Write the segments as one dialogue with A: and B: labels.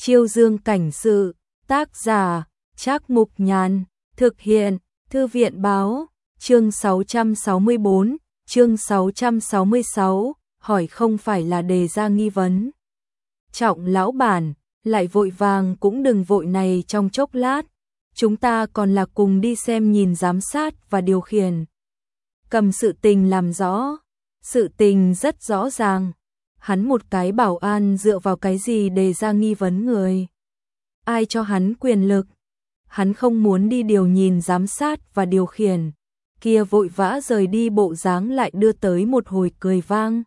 A: Chiêu Dương cảnh sự, tác giả, Trác Mục Nhàn, thực hiện, Thư viện báo, chương 664, chương 666, hỏi không phải là đề ra nghi vấn. Trọng lão bản, lại vội vàng cũng đừng vội này trong chốc lát, chúng ta còn là cùng đi xem nhìn giám sát và điều khiển. Cầm sự tình làm rõ, sự tình rất rõ ràng. Hắn một cái bảo an dựa vào cái gì đề ra nghi vấn người? Ai cho hắn quyền lực? Hắn không muốn đi điều nhìn giám sát và điều khiển. Kia vội vã rời đi bộ dáng lại đưa tới một hồi cười vang.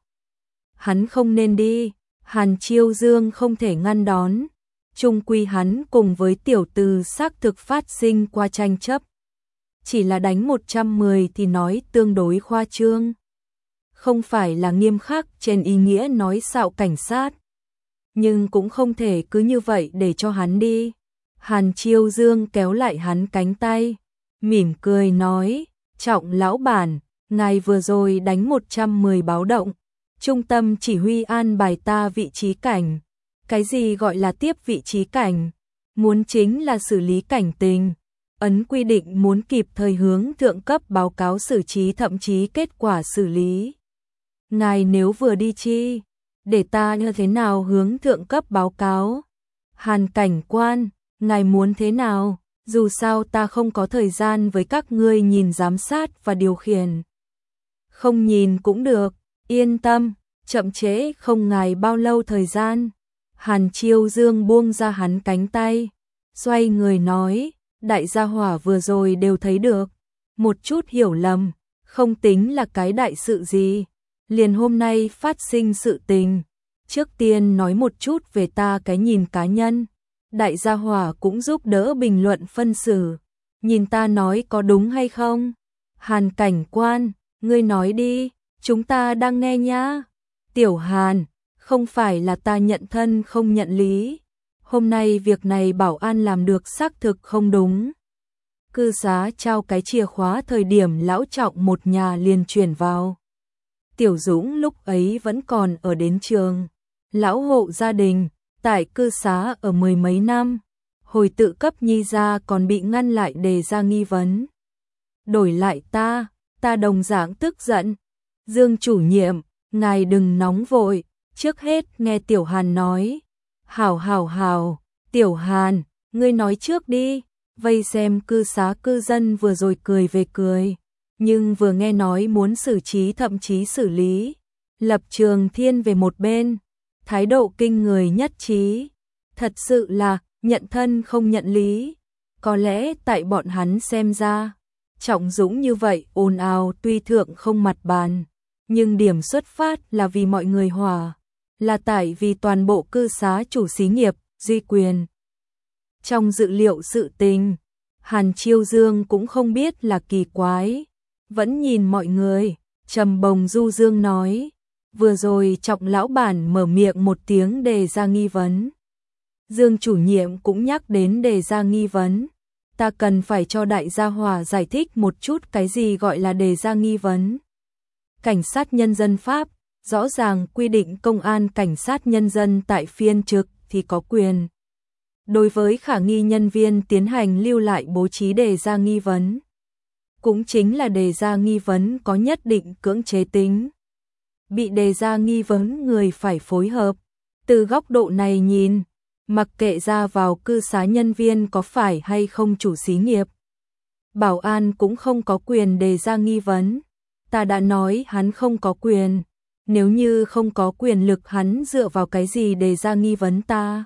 A: Hắn không nên đi, Hàn Chiêu Dương không thể ngăn đón. Chung quy hắn cùng với tiểu từ xác thực phát sinh qua tranh chấp. Chỉ là đánh 110 thì nói tương đối khoa trương. Không phải là nghiêm khắc trên ý nghĩa nói xạo cảnh sát. Nhưng cũng không thể cứ như vậy để cho hắn đi. Hàn Chiêu Dương kéo lại hắn cánh tay, mỉm cười nói, Trọng lão bản, ngài vừa rồi đánh 110 báo động. Trung tâm chỉ huy an bài ta vị trí cảnh. Cái gì gọi là tiếp vị trí cảnh? Muốn chính là xử lý cảnh tình. Ấn quy định muốn kịp thời hướng thượng cấp báo cáo xử trí thậm chí kết quả xử lý. Ngài nếu vừa đi chi, để ta như thế nào hướng thượng cấp báo cáo? Hàn cảnh quan, ngài muốn thế nào? Dù sao ta không có thời gian với các ngươi nhìn giám sát và điều khiển. Không nhìn cũng được, yên tâm, chậm trễ không ngài bao lâu thời gian. Hàn Chiêu Dương buông ra hắn cánh tay, xoay người nói, đại gia hỏa vừa rồi đều thấy được. Một chút hiểu lầm, không tính là cái đại sự gì. Liền hôm nay phát sinh sự tình. Trước tiên nói một chút về ta cái nhìn cá nhân. Đại gia hỏa cũng giúp đỡ bình luận phân xử. Nhìn ta nói có đúng hay không? Hàn cảnh quan, ngươi nói đi, chúng ta đang nghe nhá. Tiểu Hàn, không phải là ta nhận thân không nhận lý. Hôm nay việc này bảo an làm được xác thực không đúng. Cư xá trao cái chìa khóa thời điểm lão Trọng một nhà liền chuyển vào. Tiểu Dũng lúc ấy vẫn còn ở đến trường. Lão hộ gia đình, tại cư xá ở mười mấy năm. Hồi tự cấp nhi ra còn bị ngăn lại đề ra nghi vấn. Đổi lại ta đồng dạng tức giận. Dương chủ nhiệm, ngài đừng nóng vội. Trước hết nghe Tiểu Hàn nói. Hảo, Tiểu Hàn, ngươi nói trước đi. Vây xem cư xá cư dân vừa rồi cười về cười. Nhưng vừa nghe nói muốn xử trí thậm chí xử lý, lập trường thiên về một bên, thái độ kinh người nhất trí. Thật sự là nhận thân không nhận lý. Có lẽ tại bọn hắn xem ra, Trọng Dũng như vậy ồn ào tuy thượng không mặt bàn, nhưng điểm xuất phát là vì mọi người hòa, là tại vì toàn bộ cư xá chủ xí nghiệp, duy quyền. Trong dự liệu sự tình, Hàn Chiêu Dương cũng không biết là kỳ quái. Vẫn nhìn mọi người, trầm bồng du dương nói, vừa rồi Trọng lão bản mở miệng một tiếng đề ra nghi vấn. Dương chủ nhiệm cũng nhắc đến đề ra nghi vấn. Ta cần phải cho đại gia hỏa giải thích một chút cái gì gọi là đề ra nghi vấn. Cảnh sát nhân dân Pháp, rõ ràng quy định công an cảnh sát nhân dân tại phiên trực thì có quyền. Đối với khả nghi nhân viên tiến hành lưu lại bố trí đề ra nghi vấn. Cũng chính là đề ra nghi vấn có nhất định cưỡng chế tính. Bị đề ra nghi vấn người phải phối hợp. Từ góc độ này nhìn, mặc kệ ra vào cư xá nhân viên có phải hay không chủ xí nghiệp. Bảo an cũng không có quyền đề ra nghi vấn. Ta đã nói hắn không có quyền. Nếu như không có quyền lực hắn dựa vào cái gì đề ra nghi vấn ta?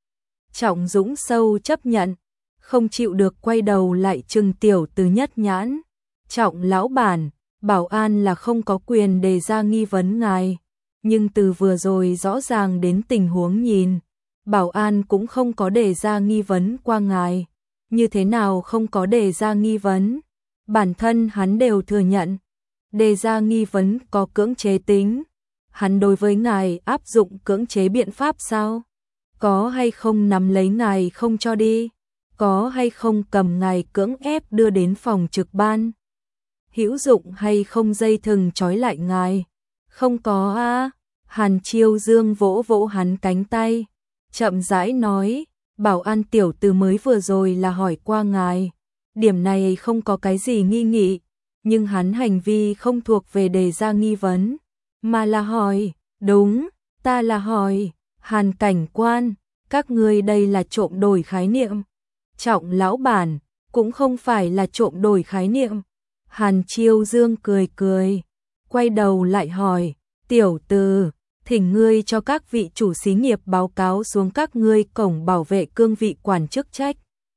A: Trọng Dũng sâu chấp nhận. Không chịu được quay đầu lại trừng Tiểu Từ nhất nhãn. Trọng lão bản, bảo an là không có quyền đề ra nghi vấn ngài. Nhưng từ vừa rồi rõ ràng đến tình huống nhìn. Bảo an cũng không có đề ra nghi vấn qua ngài. Như thế nào không có đề ra nghi vấn? Bản thân hắn đều thừa nhận. Đề ra nghi vấn có cưỡng chế tính. Hắn đối với ngài áp dụng cưỡng chế biện pháp sao? Có hay không nắm lấy ngài không cho đi? Có hay không cầm ngài cưỡng ép đưa đến phòng trực ban? Hữu dụng hay không dây thừng trói lại ngài? Không có a. Hàn Chiêu Dương vỗ vỗ hắn cánh tay. chậm rãi nói, Bảo An tiểu từ mới vừa rồi là hỏi qua ngài. Điểm này không có cái gì nghi nghị, nhưng hắn hành vi không thuộc về đề ra nghi vấn, mà là hỏi, đúng, ta là hỏi, Hàn cảnh quan, các ngươi đây là trộm đổi khái niệm. Trọng lão bản, cũng không phải là trộm đổi khái niệm. Hàn Chiêu Dương cười cười, quay đầu lại hỏi, tiểu từ, thỉnh ngươi cho các vị chủ xí nghiệp báo cáo xuống các ngươi cổng bảo vệ cương vị quản chức trách.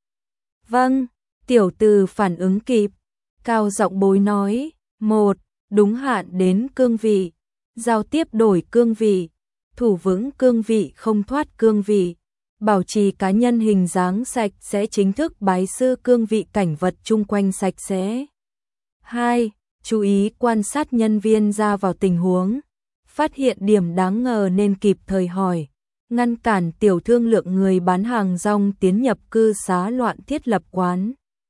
A: Vâng, tiểu từ phản ứng kịp, cao giọng bối nói, 1. Đúng hạn đến cương vị, giao tiếp đổi cương vị, thủ vững cương vị không thoát cương vị, bảo trì cá nhân hình dáng sạch sẽ chính thức bái sư cương vị cảnh vật chung quanh sạch sẽ. 2. Chú ý quan sát nhân viên ra vào tình huống, phát hiện điểm đáng ngờ nên kịp thời hỏi, ngăn cản tiểu thương lượng người bán hàng rong tiến nhập cư xá loạn thiết lập quán.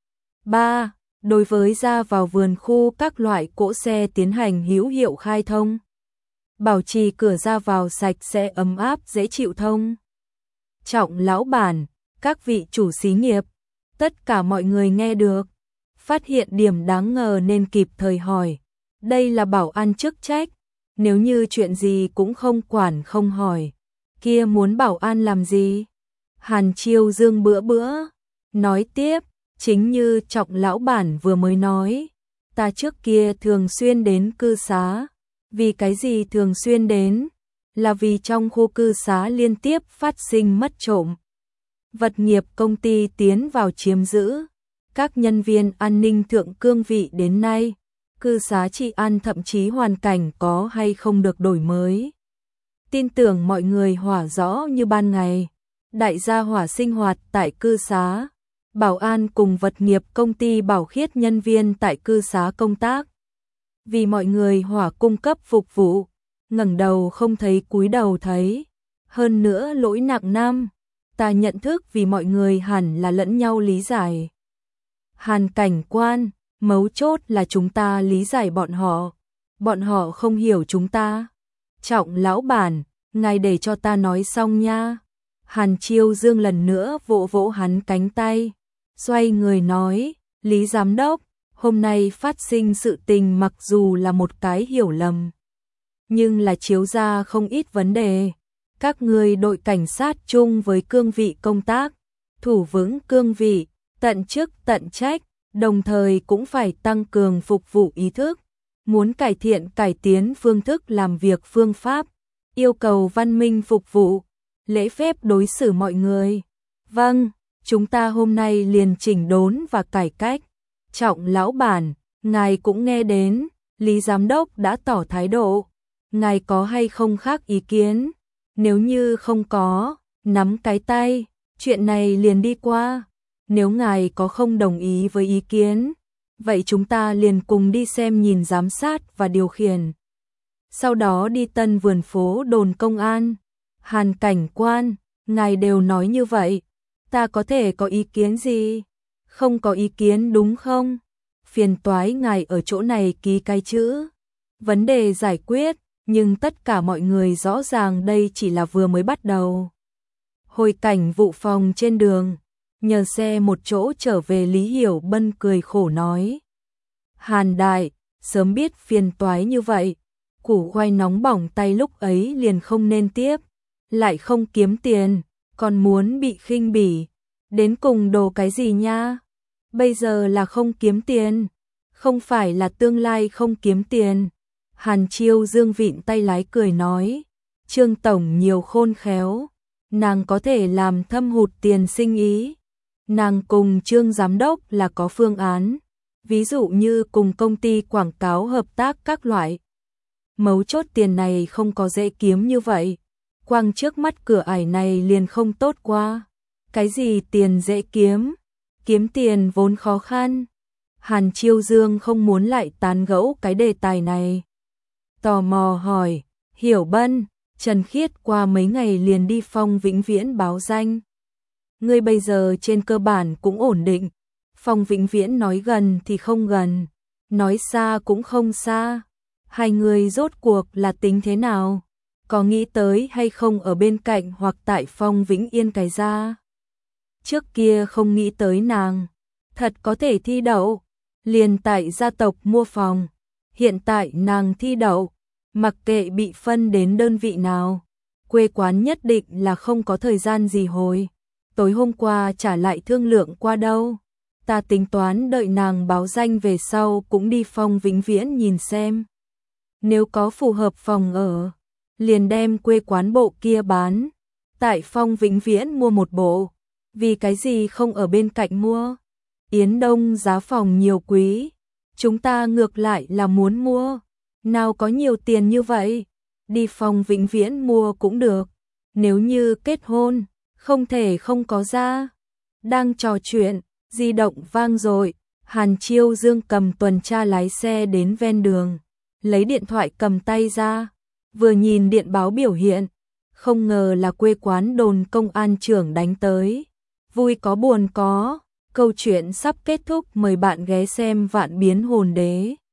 A: 3. Đối với ra vào vườn khu các loại cỗ xe tiến hành hữu hiệu khai thông, bảo trì cửa ra vào sạch sẽ ấm áp dễ chịu thông. Trọng lão bản, các vị chủ xí nghiệp, tất cả mọi người nghe được, phát hiện điểm đáng ngờ nên kịp thời hỏi, đây là bảo an chức trách, nếu như chuyện gì cũng không quản không hỏi, kia muốn bảo an làm gì? Hàn Chiêu Dương bữa nói tiếp, chính như Trọng lão bản vừa mới nói, ta trước kia thường xuyên đến cư xá, vì cái gì thường xuyên đến? Là vì trong khu cư xá liên tiếp phát sinh mất trộm. Vật nghiệp công ty tiến vào chiếm giữ, các nhân viên an ninh thượng cương vị đến nay, cư xá trị an thậm chí hoàn cảnh có hay không được đổi mới. Tin tưởng mọi người hỏa rõ như ban ngày, đại gia hỏa sinh hoạt tại cư xá, bảo an cùng vật nghiệp công ty bảo khiết nhân viên tại cư xá công tác. Vì mọi người hỏa cung cấp phục vụ, ngẩng đầu không thấy cúi đầu thấy, hơn nữa lỗi nặng năm, ta nhận thức vì mọi người hẳn là lẫn nhau lý giải. Hàn cảnh quan, mấu chốt là chúng ta lý giải bọn họ không hiểu chúng ta. Trọng lão bản, ngài để cho ta nói xong nha. Hàn Chiêu Dương lần nữa vỗ vỗ hắn cánh tay, xoay người nói, Lý Giám Đốc, hôm nay phát sinh sự tình mặc dù là một cái hiểu lầm, nhưng là chiếu ra không ít vấn đề. Các người đội cảnh sát chung với cương vị công tác, thủ vững cương vị, tận chức tận trách, đồng thời cũng phải tăng cường phục vụ ý thức, muốn cải tiến phương thức làm việc phương pháp, yêu cầu văn minh phục vụ, lễ phép đối xử mọi người. Vâng, chúng ta hôm nay liền chỉnh đốn và cải cách. Trọng lão bản, ngài cũng nghe đến, Lý Giám Đốc đã tỏ thái độ, ngài có hay không khác ý kiến? Nếu như không có, nắm cái tay, chuyện này liền đi qua. Nếu ngài có không đồng ý với ý kiến, vậy chúng ta liền cùng đi xem nhìn giám sát và điều khiển. Sau đó đi Tân Vườn phố đồn công an. Hàn cảnh quan, ngài đều nói như vậy, ta có thể có ý kiến gì? Không có ý kiến đúng không? Phiền toái ngài ở chỗ này ký cái chữ. Vấn đề giải quyết, nhưng tất cả mọi người rõ ràng đây chỉ là vừa mới bắt đầu. Hồi cảnh vụ phòng trên đường, nhờ xe một chỗ trở về Lý Hiểu Bân cười khổ nói. Hàn đại, sớm biết phiền toái như vậy, củ khoai nóng bỏng tay lúc ấy liền không nên tiếp, lại không kiếm tiền, còn muốn bị khinh bỉ, đến cùng đồ cái gì nha? Bây giờ là không kiếm tiền, không phải là tương lai không kiếm tiền. Hàn Chiêu Dương vịn tay lái cười nói, Trương tổng nhiều khôn khéo, nàng có thể làm thâm hụt tiền sinh ý. Nàng cùng Trương giám đốc là có phương án, ví dụ như cùng công ty quảng cáo hợp tác các loại. Mấu chốt tiền này không có dễ kiếm như vậy, quang trước mắt cửa ải này liền không tốt qua. Cái gì tiền dễ kiếm? Kiếm tiền vốn khó khăn. Hàn Chiêu Dương không muốn lại tán gẫu cái đề tài này. Tò mò hỏi, Hiểu Bân, Trần Khiết qua mấy ngày liền đi Phong Vĩnh Viễn báo danh. Ngươi bây giờ trên cơ bản cũng ổn định. Phong Vĩnh Viễn nói gần thì không gần, nói xa cũng không xa. Hai người rốt cuộc là tính thế nào? có nghĩ tới hay không ở bên cạnh hoặc tại Phong Vĩnh Yên cái gia. Trước kia không nghĩ tới nàng, thật có thể thi đậu, liền tại gia tộc mua phòng, hiện tại nàng thi đậu, mặc kệ bị phân đến đơn vị nào, quê quán nhất định là không có thời gian gì hồi. Tối hôm qua trả lại thương lượng qua đâu, ta tính toán đợi nàng báo danh về sau cũng đi Phong Vĩnh Viễn nhìn xem. Nếu có phù hợp phòng ở, liền đem quê quán bộ kia bán, tại Phong Vĩnh Viễn mua một bộ, vì cái gì không ở bên cạnh mua? Yến Đông giá phòng nhiều quý, chúng ta ngược lại là muốn mua, nào có nhiều tiền như vậy, đi Phong Vĩnh Viễn mua cũng được, nếu như kết hôn, không thể không có ra. Đang trò chuyện, di động vang dội, Hàn Chiêu Dương cầm tuần tra lái xe đến ven đường, lấy điện thoại cầm tay ra, vừa nhìn điện báo biểu hiện, không ngờ là quê quán đồn công an trưởng đánh tới. Vui có buồn có, câu chuyện sắp kết thúc, mời bạn ghé xem Vạn Biến Hồn Đế.